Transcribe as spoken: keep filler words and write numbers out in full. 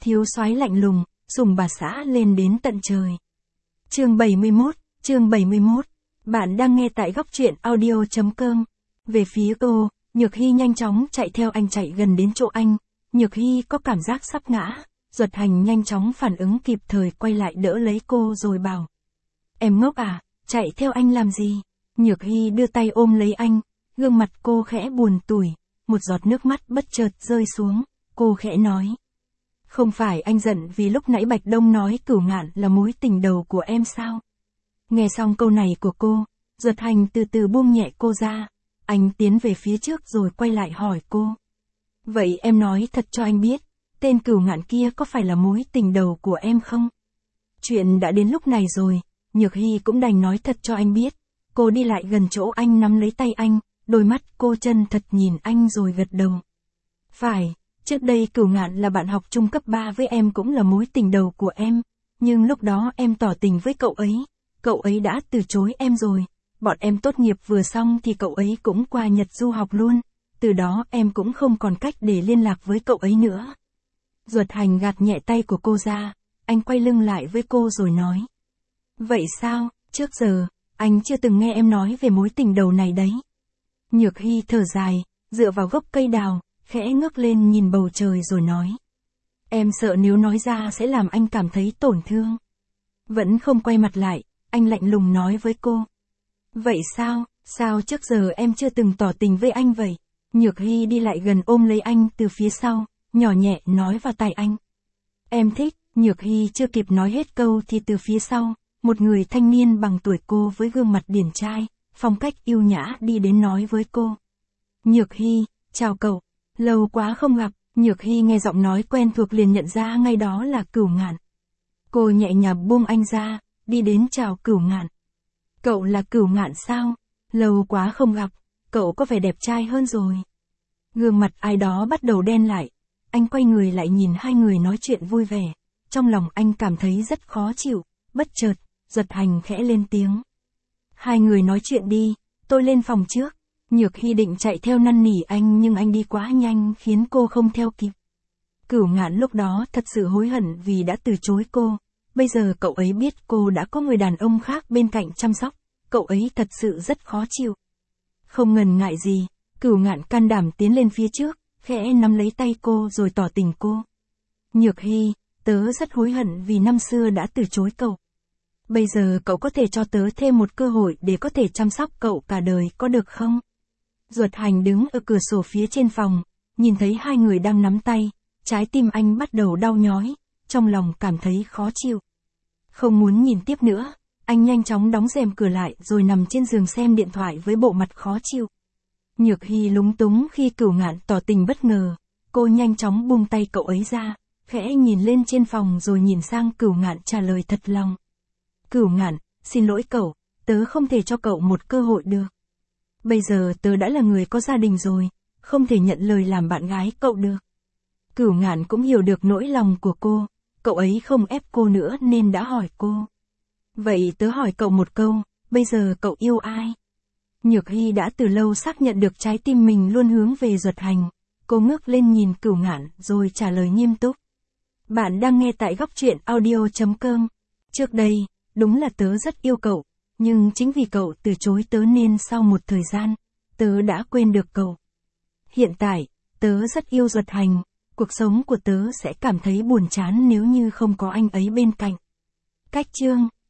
thiếu soái lạnh lùng, sùng bà xã lên đến tận trời. Chương bảy mươi mốt, chương bảy mươi mốt. Bạn đang nghe tại góc truyện audio chấm com. Về phía cô, Nhược Hy nhanh chóng chạy theo anh, chạy gần đến chỗ anh. Nhược Hy có cảm giác sắp ngã, Duật Hành nhanh chóng phản ứng kịp thời quay lại đỡ lấy cô rồi bảo. Em ngốc à, chạy theo anh làm gì? Nhược Hy đưa tay ôm lấy anh, gương mặt cô khẽ buồn tủi, một giọt nước mắt bất chợt rơi xuống, cô khẽ nói. Không phải anh giận vì lúc nãy Bạch Đông nói Cửu Ngạn là mối tình đầu của em sao? Nghe xong câu này của cô, Duật Hành từ từ buông nhẹ cô ra, anh tiến về phía trước rồi quay lại hỏi cô. Vậy em nói thật cho anh biết, tên Cửu Ngạn kia có phải là mối tình đầu của em không? Chuyện đã đến lúc này rồi, Nhược Hy cũng đành nói thật cho anh biết. Cô đi lại gần chỗ anh nắm lấy tay anh, đôi mắt cô chân thật nhìn anh rồi gật đầu. Phải, trước đây Cửu Ngạn là bạn học trung cấp ba với em, cũng là mối tình đầu của em, nhưng lúc đó em tỏ tình với cậu ấy, cậu ấy đã từ chối em rồi, bọn em tốt nghiệp vừa xong thì cậu ấy cũng qua Nhật du học luôn, từ đó em cũng không còn cách để liên lạc với cậu ấy nữa. Duật Hành gạt nhẹ tay của cô ra, anh quay lưng lại với cô rồi nói. Vậy sao, trước giờ, anh chưa từng nghe em nói về mối tình đầu này đấy. Nhược Hy thở dài, dựa vào gốc cây đào, khẽ ngước lên nhìn bầu trời rồi nói. Em sợ nếu nói ra sẽ làm anh cảm thấy tổn thương. Vẫn không quay mặt lại, anh lạnh lùng nói với cô. Vậy sao, sao trước giờ em chưa từng tỏ tình với anh vậy? Nhược Hy đi lại gần ôm lấy anh từ phía sau, nhỏ nhẹ nói vào tai anh. Em thích, Nhược Hy chưa kịp nói hết câu thì từ phía sau, một người thanh niên bằng tuổi cô với gương mặt điển trai, phong cách yêu nhã đi đến nói với cô. Nhược Hy, chào cậu, lâu quá không gặp. Nhược Hy nghe giọng nói quen thuộc liền nhận ra ngay đó là Cửu Ngạn. Cô nhẹ nhàng buông anh ra, đi đến chào Cửu Ngạn. Cậu là Cửu Ngạn sao? Lâu quá không gặp, cậu có vẻ đẹp trai hơn rồi. Gương mặt ai đó bắt đầu đen lại, anh quay người lại nhìn hai người nói chuyện vui vẻ, trong lòng anh cảm thấy rất khó chịu, bất chợt, Duật Hành khẽ lên tiếng. Hai người nói chuyện đi, tôi lên phòng trước. Nhược Hy định chạy theo năn nỉ anh nhưng anh đi quá nhanh khiến cô không theo kịp. Cửu Ngạn lúc đó thật sự hối hận vì đã từ chối cô, bây giờ cậu ấy biết cô đã có người đàn ông khác bên cạnh chăm sóc, cậu ấy thật sự rất khó chịu. Không ngần ngại gì, Cửu Ngạn can đảm tiến lên phía trước, khẽ nắm lấy tay cô rồi tỏ tình cô. Nhược Hy, tớ rất hối hận vì năm xưa đã từ chối cậu. Bây giờ cậu có thể cho tớ thêm một cơ hội để có thể chăm sóc cậu cả đời có được không? Duật Hành đứng ở cửa sổ phía trên phòng, nhìn thấy hai người đang nắm tay, trái tim anh bắt đầu đau nhói, trong lòng cảm thấy khó chịu. Không muốn nhìn tiếp nữa, anh nhanh chóng đóng rèm cửa lại rồi nằm trên giường xem điện thoại với bộ mặt khó chịu. Nhược Hy lúng túng khi Cửu Ngạn tỏ tình bất ngờ, cô nhanh chóng buông tay cậu ấy ra, khẽ nhìn lên trên phòng rồi nhìn sang Cửu Ngạn trả lời thật lòng. Cửu Ngạn, xin lỗi cậu, tớ không thể cho cậu một cơ hội được. Bây giờ tớ đã là người có gia đình rồi, không thể nhận lời làm bạn gái cậu được. Cửu Ngạn cũng hiểu được nỗi lòng của cô, cậu ấy không ép cô nữa nên đã hỏi cô. Vậy tớ hỏi cậu một câu, bây giờ cậu yêu ai? Nhược Hy đã từ lâu xác nhận được trái tim mình luôn hướng về Duật Hành, cô ngước lên nhìn Cửu Ngạn rồi trả lời nghiêm túc. Bạn đang nghe tại góc truyện audio chấm com. Trước đây, đúng là tớ rất yêu cậu. Nhưng chính vì cậu từ chối tớ nên sau một thời gian, tớ đã quên được cậu. Hiện tại, tớ rất yêu Duật Hành, cuộc sống của tớ sẽ cảm thấy buồn chán nếu như không có anh ấy bên cạnh. Cách chương